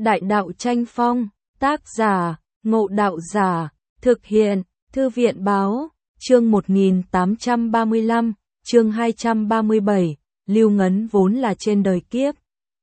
Đại đạo tranh phong, tác giả, Ngộ Đạo Giả, thực hiện, Thư viện báo, chương 1835, chương 237, Lưu Ngấn vốn là trên đời kiếp.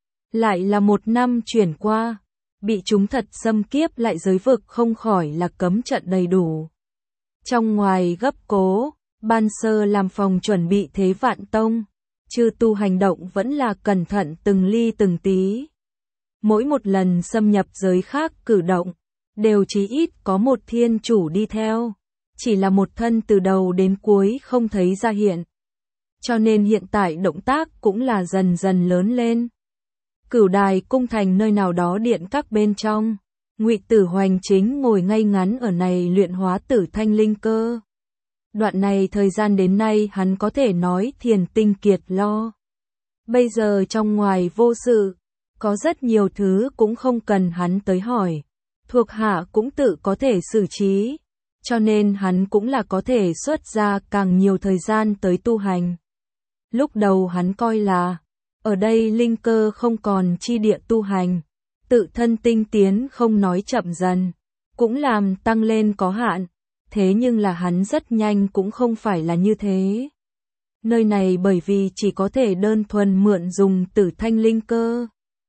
Lại là một năm chuyển qua, bị chúng thật xâm kiếp lại giới vực không khỏi là cấm trận đầy đủ. Trong ngoài gấp cố, ban sơ làm phòng chuẩn bị thế vạn tông, chư tu hành động vẫn là cẩn thận từng ly từng tí. Mỗi một lần xâm nhập giới khác cử động, đều chí ít có một thiên chủ đi theo, chỉ là một thân từ đầu đến cuối không thấy ra hiện. Cho nên hiện tại động tác cũng là dần dần lớn lên. Cửu đài cung thành nơi nào đó điện các bên trong, Ngụy Tử Hoành chính ngồi ngay ngắn ở này luyện hóa tử thanh linh cơ. Đoạn này thời gian đến nay hắn có thể nói thiền tinh kiệt lo. Bây giờ trong ngoài vô sự, có rất nhiều thứ cũng không cần hắn tới hỏi, thuộc hạ cũng tự có thể xử trí, cho nên hắn cũng là có thể xuất ra càng nhiều thời gian tới tu hành. Lúc đầu hắn coi là, ở đây linh cơ không còn chi địa tu hành, tự thân tinh tiến không nói chậm dần, cũng làm tăng lên có hạn, thế nhưng là hắn rất nhanh cũng không phải là như thế. Nơi này bởi vì chỉ có thể đơn thuần mượn dùng tử thanh linh cơ,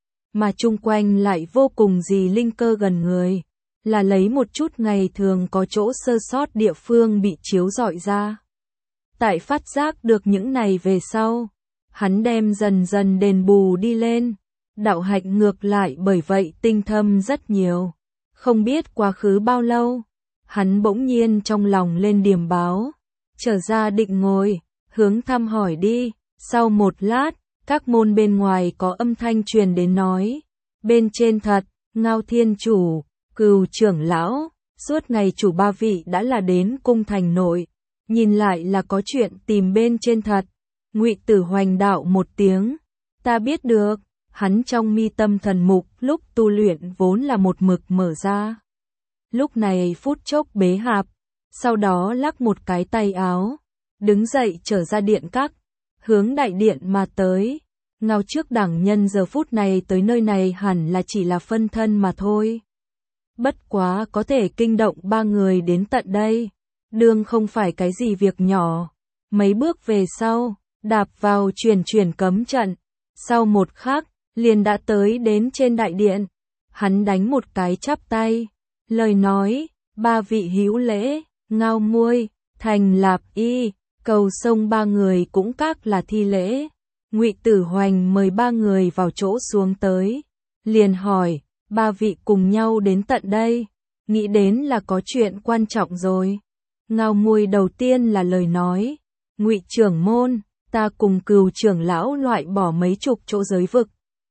mà chung quanh lại vô cùng gì linh cơ gần người, là lấy một chút ngày thường có chỗ sơ sót địa phương bị chiếu rọi ra. Tại phát giác được những này về sau, hắn đem dần dần đền bù đi lên, đạo hạnh ngược lại bởi vậy tinh thâm rất nhiều. Không biết quá khứ bao lâu, hắn bỗng nhiên trong lòng lên điềm báo, trở ra định ngồi, hướng thăm hỏi đi. Sau một lát, các môn bên ngoài có âm thanh truyền đến nói, bên trên thật, Ngao Thiên Chủ, Cừu trưởng lão, suốt ngày chủ ba vị đã là đến cung thành nội, nhìn lại là có chuyện tìm bên trên thật. Ngụy Tử Hoành đạo một tiếng, ta biết được. Hắn trong mi tâm thần mục lúc tu luyện vốn là một mực mở ra. Lúc này phút chốc bế hạp, sau đó lắc một cái tay áo, đứng dậy trở ra điện các, hướng đại điện mà tới. Ngao trước đẳng nhân giờ phút này tới nơi này hẳn là chỉ là phân thân mà thôi. Bất quá có thể kinh động ba người đến tận đây, đương không phải cái gì việc nhỏ. Mấy bước về sau, đạp vào chuyển cấm trận, sau một khắc, liền đã tới đến trên đại điện. Hắn đánh một cái chắp tay, lời nói, ba vị hữu lễ, Ngao Muôi, Thành Lạp Y, Cầu Sông ba người cũng các là thi lễ. Ngụy Tử Hoành mời ba người vào chỗ xuống tới, liền hỏi, ba vị cùng nhau đến tận đây, nghĩ đến là có chuyện quan trọng rồi. Ngao Muôi đầu tiên là lời nói, Ngụy trưởng môn, ta cùng Cừu trưởng lão loại bỏ mấy chục chỗ giới vực,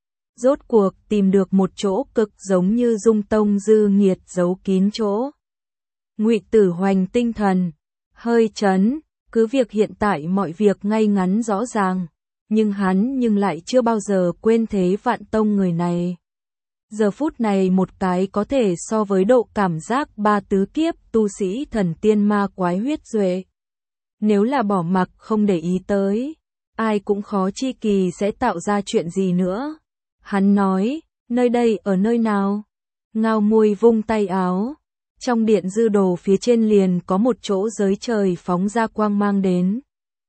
rốt cuộc tìm được một chỗ cực giống như Dung Tông Dư Nghiệt giấu kín chỗ. Ngụy Tử Hoành tinh thần hơi chấn, cứ việc hiện tại mọi việc ngay ngắn rõ ràng, nhưng hắn lại chưa bao giờ quên thế vạn tông người này. Giờ phút này một cái có thể so với độ cảm giác ba tứ kiếp tu sĩ thần tiên ma quái huyết duệ. Nếu là bỏ mặc không để ý tới, ai cũng khó chi kỳ sẽ tạo ra chuyện gì nữa. Hắn nói, nơi đây ở nơi nào? Ngao Muôi vung tay áo, trong điện dư đồ phía trên liền có một chỗ giới trời phóng ra quang mang đến.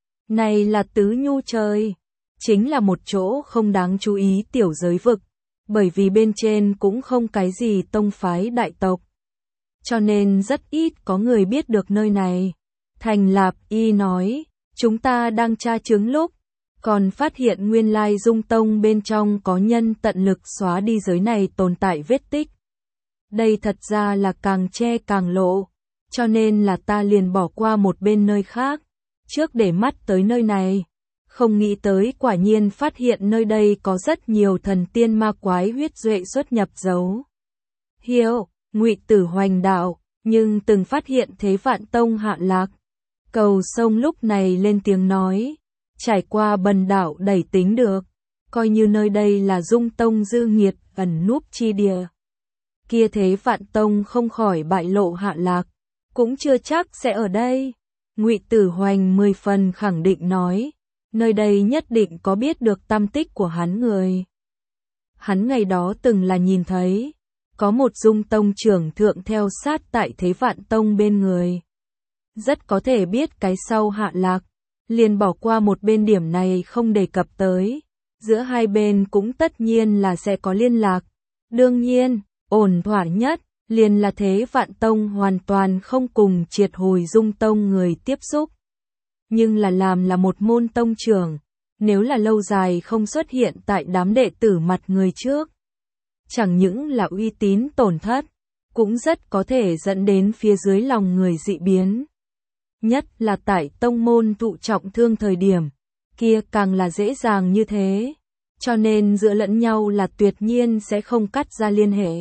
Này là Tứ Nhu Trời, chính là một chỗ không đáng chú ý tiểu giới vực, bởi vì bên trên cũng không cái gì tông phái đại tộc, cho nên rất ít có người biết được nơi này. Thành Lạp Y nói, chúng ta đang tra chứng lúc, còn phát hiện nguyên lai Dung Tông bên trong có nhân tận lực xóa đi giới này tồn tại vết tích. Đây thật ra là càng che càng lộ, cho nên là ta liền bỏ qua một bên nơi khác, trước để mắt tới nơi này. Không nghĩ tới quả nhiên phát hiện nơi đây có rất nhiều thần tiên ma quái huyết duệ xuất nhập giấu. Hiểu, Ngụy Tử Hoành đạo, nhưng từng phát hiện thế vạn tông hạ lạc. Cầu Sông lúc này lên tiếng nói, trải qua bần đạo đẩy tính được, coi như nơi đây là Dung Tông Dư Nghiệt ẩn núp chi địa. Kia thế vạn tông không khỏi bại lộ hạ lạc, cũng chưa chắc sẽ ở đây. Ngụy Tử Hoành 10 phần khẳng định nói, nơi đây nhất định có biết được tâm tích của hắn người. hắn ngày đó từng là nhìn thấy, có một Dung tông trưởng thượng theo sát tại Thế Vạn tông bên người. Rất có thể biết cái sau hạ lạc, liền bỏ qua một bên điểm này không đề cập tới. Giữa hai bên cũng tất nhiên là sẽ có liên lạc. Đương nhiên, ổn thỏa nhất, liền là Thế Vạn tông hoàn toàn không cùng triệt hồi Dung tông người tiếp xúc. Nhưng làm là một môn tông trưởng, nếu là lâu dài không xuất hiện tại đám đệ tử mặt người trước, chẳng những là uy tín tổn thất, cũng rất có thể dẫn đến phía dưới lòng người dị biến. Nhất là tại tông môn thụ trọng thương thời điểm, kia càng là dễ dàng như thế, cho nên giữa lẫn nhau là tuyệt nhiên sẽ không cắt ra liên hệ.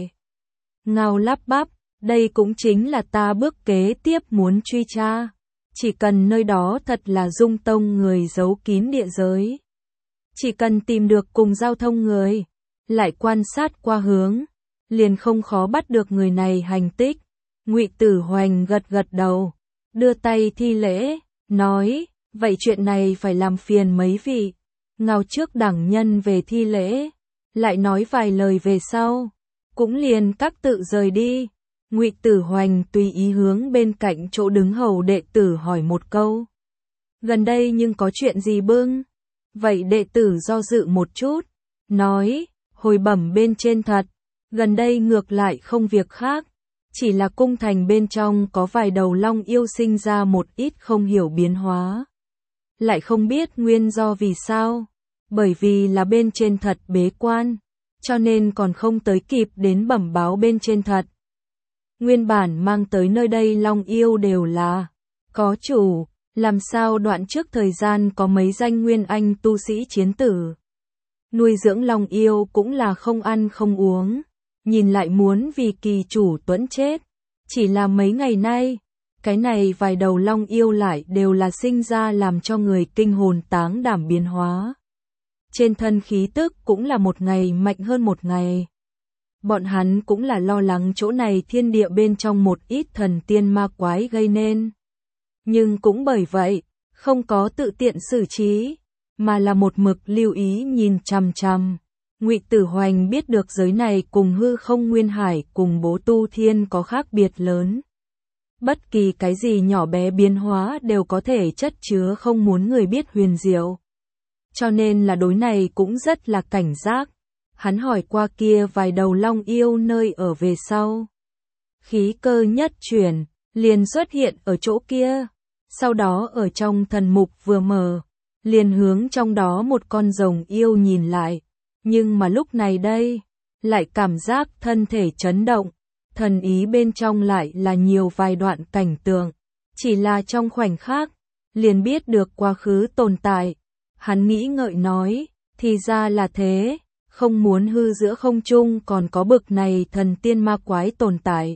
Ngao lắp bắp, đây cũng chính là ta bước kế tiếp muốn truy tra. Chỉ cần nơi đó thật là Dung tông người giấu kín địa giới. Chỉ cần tìm được cùng giao thông người, lại quan sát qua hướng, liền không khó bắt được người này hành tích. Ngụy Tử Hoành gật gật đầu, đưa tay thi lễ, nói, vậy chuyện này phải làm phiền mấy vị. Ngao trước đẳng nhân về thi lễ, lại nói vài lời về sau, cũng liền các tự rời đi. Ngụy Tử Hoành tùy ý hướng bên cạnh chỗ đứng hầu đệ tử hỏi một câu. Gần đây nhưng có chuyện gì bưng? Vậy đệ tử do dự một chút, nói, hồi bẩm bên trên thật, gần đây ngược lại không việc khác, chỉ là cung thành bên trong có vài đầu long yêu sinh ra một ít không hiểu biến hóa. Lại không biết nguyên do vì sao, bởi vì là bên trên thật bế quan, cho nên còn không tới kịp đến bẩm báo bên trên thật. Nguyên bản mang tới nơi đây long yêu đều là có chủ, làm sao đoạn trước thời gian có mấy danh nguyên anh tu sĩ chiến tử. Nuôi dưỡng long yêu cũng là không ăn không uống, nhìn lại muốn vì kỳ chủ tuẫn chết. Chỉ là mấy ngày nay, cái này vài đầu long yêu lại đều là sinh ra làm cho người kinh hồn táng đảm biến hóa. Trên thân khí tức cũng là một ngày mạnh hơn một ngày. Bọn hắn cũng là lo lắng chỗ này thiên địa bên trong một ít thần tiên ma quái gây nên. Nhưng cũng bởi vậy, không có tự tiện xử trí, mà là một mực lưu ý nhìn chằm chằm. Ngụy Tử Hoành biết được giới này cùng hư không nguyên hải cùng bố tu thiên có khác biệt lớn. Bất kỳ cái gì nhỏ bé biến hóa đều có thể chất chứa không muốn người biết huyền diệu. Cho nên là đối này cũng rất là cảnh giác. Hắn hỏi qua kia vài đầu long yêu nơi ở về sau. Khí cơ nhất chuyển, liền xuất hiện ở chỗ kia. Sau đó ở trong thần mục vừa mở, liền hướng trong đó một con rồng yêu nhìn lại. Nhưng mà lúc này đây, lại cảm giác thân thể chấn động. Thần ý bên trong lại là nhiều vài đoạn cảnh tượng. Chỉ là trong khoảnh khắc, liền biết được quá khứ tồn tại. Hắn nghĩ ngợi nói, thì ra là thế. Không muốn hư giữa không trung còn có bực này thần tiên ma quái tồn tại.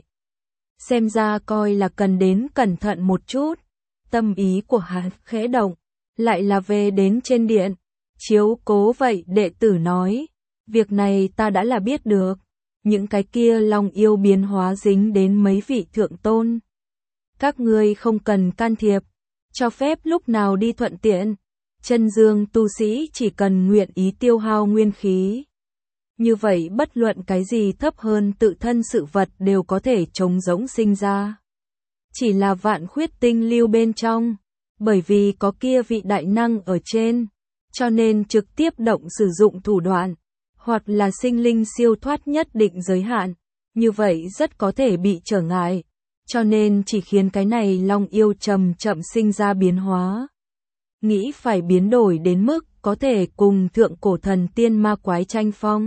Xem ra coi là cần đến cẩn thận một chút. Tâm ý của hắn khẽ động, lại là về đến trên điện. Chiếu cố vậy đệ tử nói, việc này ta đã là biết được. Những cái kia long yêu biến hóa dính đến mấy vị thượng tôn. Các ngươi không cần can thiệp, cho phép lúc nào đi thuận tiện. Chân dương tu sĩ chỉ cần nguyện ý tiêu hao nguyên khí. Như vậy bất luận cái gì thấp hơn tự thân sự vật đều có thể trống rỗng sinh ra. Chỉ là vạn khuyết tinh lưu bên trong, bởi vì có kia vị đại năng ở trên, cho nên trực tiếp động sử dụng thủ đoạn, hoặc là sinh linh siêu thoát nhất định giới hạn, như vậy rất có thể bị trở ngại, cho nên chỉ khiến cái này long yêu chậm chậm sinh ra biến hóa. Nghĩ phải biến đổi đến mức có thể cùng thượng cổ thần tiên ma quái tranh phong.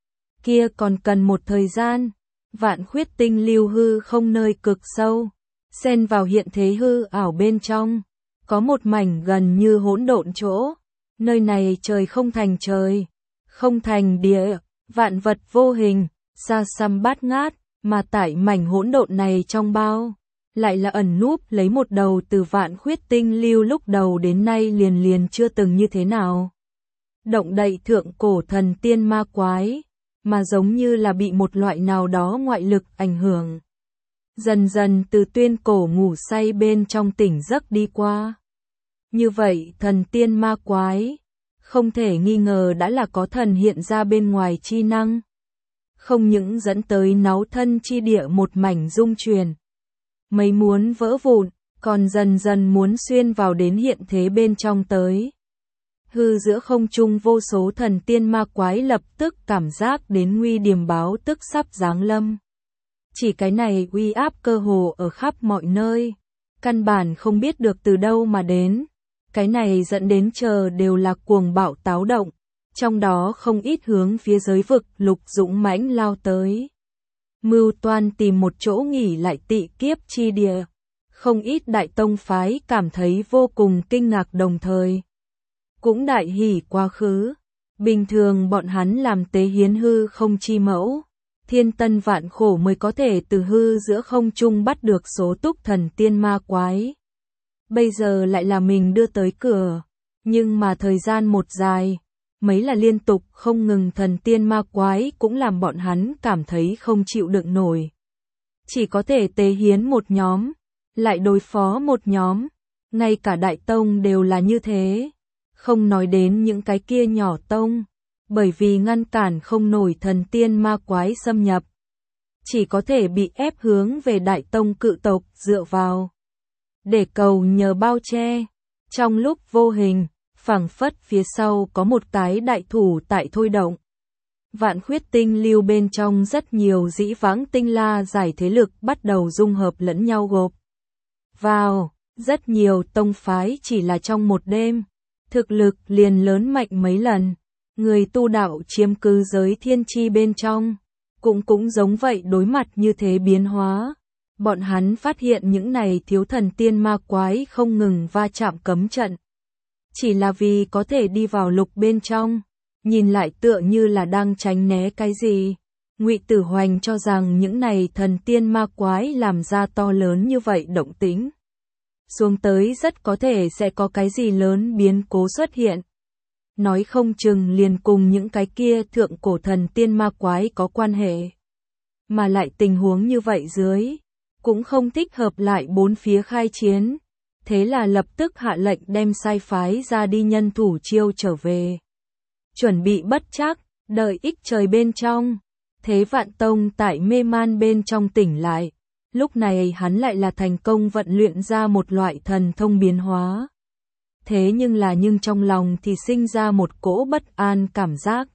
Kia còn cần một thời gian, vạn khuyết tinh lưu hư không nơi cực sâu, xen vào hiện thế hư ảo bên trong, có một mảnh gần như hỗn độn chỗ, nơi này trời không thành trời, không thành địa, vạn vật vô hình, xa xăm bát ngát, mà tại mảnh hỗn độn này trong bao, lại là ẩn núp lấy một đầu từ vạn khuyết tinh lưu lúc đầu đến nay liền chưa từng như thế nào. Động đậy thượng cổ thần tiên ma quái, mà giống như là bị một loại nào đó ngoại lực ảnh hưởng. Dần dần từ tuyên cổ ngủ say bên trong tỉnh giấc đi qua. Như vậy thần tiên ma quái, không thể nghi ngờ đã là có thần hiện ra bên ngoài chi năng. Không những dẫn tới náu thân chi địa một mảnh rung chuyển, mấy muốn vỡ vụn, còn dần dần muốn xuyên vào đến hiện thế bên trong tới. Hư giữa không trung vô số thần tiên ma quái lập tức cảm giác đến nguy điềm báo tức sắp giáng lâm. Chỉ cái này uy áp cơ hồ ở khắp mọi nơi, căn bản không biết được từ đâu mà đến. Cái này dẫn đến chờ đều là cuồng bạo táo động, trong đó không ít hướng phía giới vực lục dũng mãnh lao tới. Mưu toan tìm một chỗ nghỉ lại tị kiếp chi địa. Không ít đại tông phái cảm thấy vô cùng kinh ngạc đồng thời cũng đại hỉ quá khứ. Bình thường bọn hắn làm tế hiến hư không chi mẫu, thiên tân vạn khổ mới có thể từ hư giữa không trung bắt được số túc thần tiên ma quái. Bây giờ lại là mình đưa tới cửa, nhưng mà thời gian một dài, mấy là liên tục không ngừng thần tiên ma quái cũng làm bọn hắn cảm thấy không chịu đựng nổi. Chỉ có thể tế hiến một nhóm, lại đối phó một nhóm, ngay cả đại tông đều là như thế. Không nói đến những cái kia nhỏ tông, bởi vì ngăn cản không nổi thần tiên ma quái xâm nhập. Chỉ có thể bị ép hướng về đại tông cự tộc dựa vào. Để cầu nhờ bao che, trong lúc vô hình, phảng phất phía sau có một cái đại thủ tại thôi động. Vạn khuyết tinh lưu bên trong rất nhiều dĩ vãng tinh la giải thế lực bắt đầu dung hợp lẫn nhau gộp vào, rất nhiều tông phái chỉ là trong một đêm, thực lực liền lớn mạnh mấy lần. Người tu đạo chiếm cứ giới thiên chi bên trong, cũng giống vậy đối mặt như thế biến hóa. Bọn hắn phát hiện những này thiếu thần tiên ma quái không ngừng va chạm cấm trận. Chỉ là vì có thể đi vào lục bên trong, nhìn lại tựa như là đang tránh né cái gì. Ngụy Tử Hoành cho rằng những này thần tiên ma quái làm ra to lớn như vậy động tĩnh xuống tới rất có thể sẽ có cái gì lớn biến cố xuất hiện. Nói không chừng liền cùng những cái kia thượng cổ thần tiên ma quái có quan hệ. Mà lại tình huống như vậy dưới, cũng không thích hợp lại bốn phía khai chiến. Thế là lập tức hạ lệnh đem sai phái ra đi nhân thủ chiêu trở về. Chuẩn bị bất trắc, đợi ích trời bên trong. Thế Vạn Tông tại mê man bên trong tỉnh lại. Lúc này hắn lại là thành công vận luyện ra một loại thần thông biến hóa. Thế nhưng trong lòng thì sinh ra một cỗ bất an cảm giác.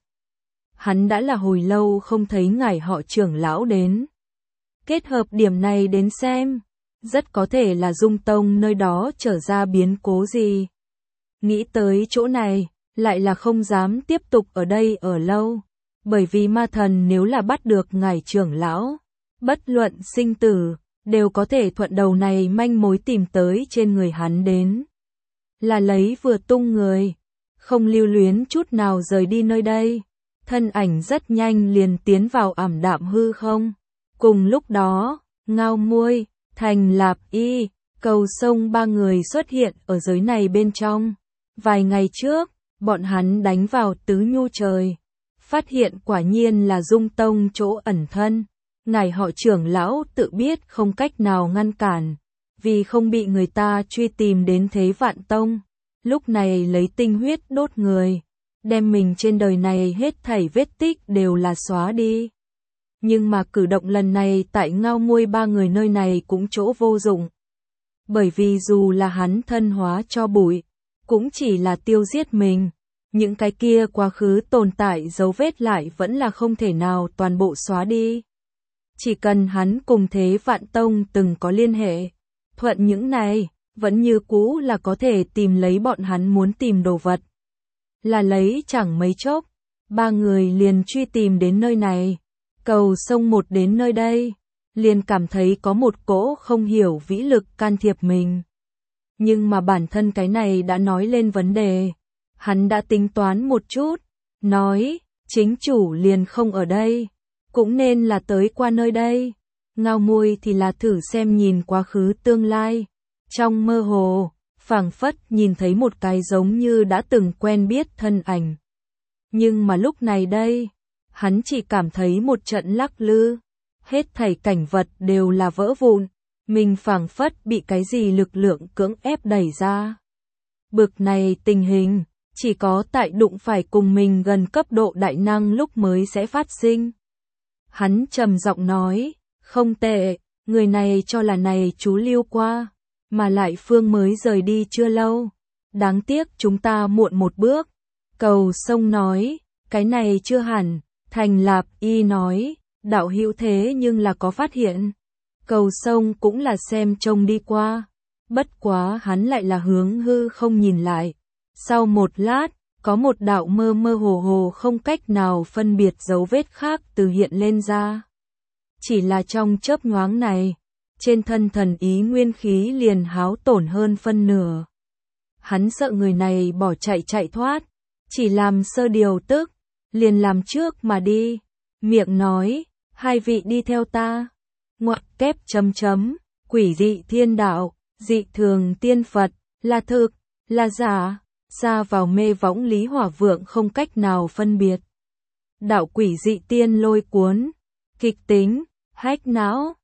Hắn đã là hồi lâu không thấy ngài họ trưởng lão đến. Kết hợp điểm này đến xem, rất có thể là Dung Tông nơi đó trở ra biến cố gì. Nghĩ tới chỗ này, lại là không dám tiếp tục ở đây ở lâu. Bởi vì ma thần nếu là bắt được ngài trưởng lão, bất luận sinh tử, đều có thể thuận đầu này manh mối tìm tới trên người hắn đến. Là lấy vừa tung người, không lưu luyến chút nào rời đi nơi đây. Thân ảnh rất nhanh liền tiến vào ảm đạm hư không. Cùng lúc đó, Ngao Muôi, Thành Lạp Y, Cầu Sông ba người xuất hiện ở giới này bên trong. Vài ngày trước, bọn hắn đánh vào Tứ Nhu Trời. Phát hiện quả nhiên là Dung Tông chỗ ẩn thân. Ngài họ trưởng lão tự biết không cách nào ngăn cản, vì không bị người ta truy tìm đến Thế Vạn Tông. Lúc này lấy tinh huyết đốt người, đem mình trên đời này hết thảy vết tích đều là xóa đi. Nhưng mà cử động lần này tại Ngao Muôi ba người nơi này cũng chỗ vô dụng. Bởi vì dù là hắn thân hóa cho bụi, cũng chỉ là tiêu giết mình. Những cái kia quá khứ tồn tại dấu vết lại vẫn là không thể nào toàn bộ xóa đi. Chỉ cần hắn cùng Thế Vạn Tông từng có liên hệ, thuận những này, vẫn như cũ là có thể tìm lấy bọn hắn muốn tìm đồ vật. Là lấy chẳng mấy chốc, ba người liền truy tìm đến nơi này. Cầu Sông một đến nơi đây, liền cảm thấy có một cỗ không hiểu vĩ lực can thiệp mình. Nhưng mà bản thân cái này đã nói lên vấn đề. Hắn đã tính toán một chút, nói, chính chủ liền không ở đây, cũng nên là tới qua nơi đây. Ngao Muôi thì là thử xem nhìn quá khứ tương lai. Trong mơ hồ, phảng phất nhìn thấy một cái giống như đã từng quen biết thân ảnh. Nhưng mà lúc này đây, hắn chỉ cảm thấy một trận lắc lư, hết thảy cảnh vật đều là vỡ vụn, mình phảng phất bị cái gì lực lượng cưỡng ép đẩy ra. Bực này tình hình, chỉ có tại đụng phải cùng mình gần cấp độ đại năng lúc mới sẽ phát sinh. Hắn trầm giọng nói, không tệ, người này cho là này chú Lưu qua, mà lại Phương mới rời đi chưa lâu. Đáng tiếc chúng ta muộn một bước. Cầu Sông nói, cái này chưa hẳn. Thành Lạp Y nói, đạo hữu thế nhưng là có phát hiện. Cầu Sông cũng là xem trông đi qua. Bất quá hắn lại là hướng hư không nhìn lại. Sau một lát, có một đạo mơ mơ hồ hồ không cách nào phân biệt dấu vết khác từ hiện lên ra. Chỉ là trong chớp nhoáng này, trên thân thần ý nguyên khí liền háo tổn hơn phân nửa. Hắn sợ người này bỏ chạy thoát, chỉ làm sơ điều tức, liền làm trước mà đi. Miệng nói, hai vị đi theo ta. Ngoặc kép chấm, quỷ dị thiên đạo, dị thường tiên Phật, là thực, là giả, ra vào mê võng Lý Hỏa Vượng không cách nào phân biệt. Đạo quỷ dị tiên lôi cuốn, kịch tính, hách não,